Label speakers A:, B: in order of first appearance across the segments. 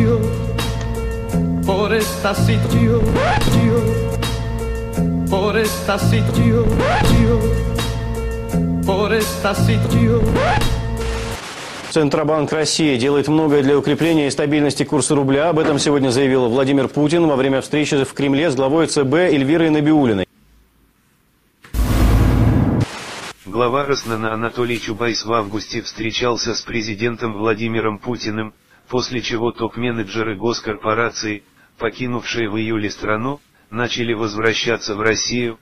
A: por esta situación, por esta situación, por esta situación.
B: Центробанк России делает многое для укрепления и стабильности курса рубля. Об этом сегодня заявил Владимир Путин во время встречи в Кремле с главой ЦБ Эльвирой Набиуллиной.
C: Глава Роснана Анатолий Чубайс в августе встречался с президентом Владимиром Путиным, после чего топ-менеджеры госкорпораций, покинувшие в июле страну, начали возвращаться в Россию.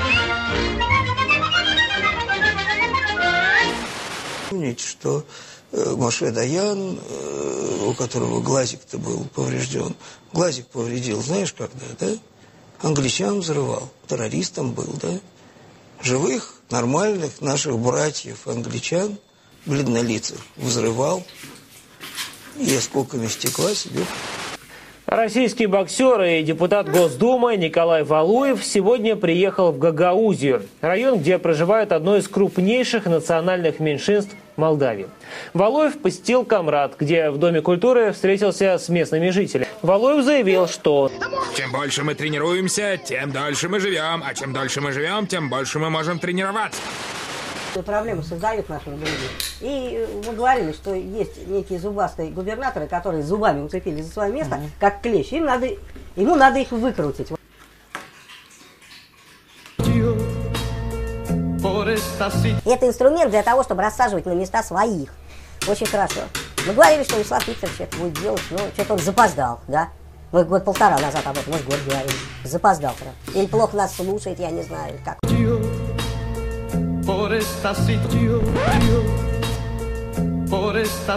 D: Помните, что Моше Даян, у которого глазик-то был поврежден, глазик повредил, знаешь когда, да? Англичан взрывал, террористом был, да? Живых, нормальных наших братьев, англичан, бледнолицых, взрывал и осколками стекла себе.
E: Российский боксер и депутат Госдумы Николай Валуев сегодня приехал в Гагаузию, район, где проживает одно из крупнейших национальных меньшинств Молдавии. Валуев посетил Камрад, где в Доме культуры встретился с местными жителями. Валуев заявил, что
F: чем больше мы тренируемся, тем дольше мы живем, а чем дольше мы живем, тем больше мы можем тренироваться.
G: Проблему создают нашим людям. И мы говорили, что есть некие зубастые губернаторы, которые зубами уцепились за свое место, как клещ. Ему надо их выкрутить. Это инструмент для того, чтобы рассаживать на места своих. Очень хорошо. Мы говорили, что Вячеслав Викторович это будет делать, но что-то он запоздал, да? Мы год-полтора назад об этом, может, год говорили. Запоздал, правда. Или плохо нас слушает, я не знаю, или как.
A: Por esta situación, por esta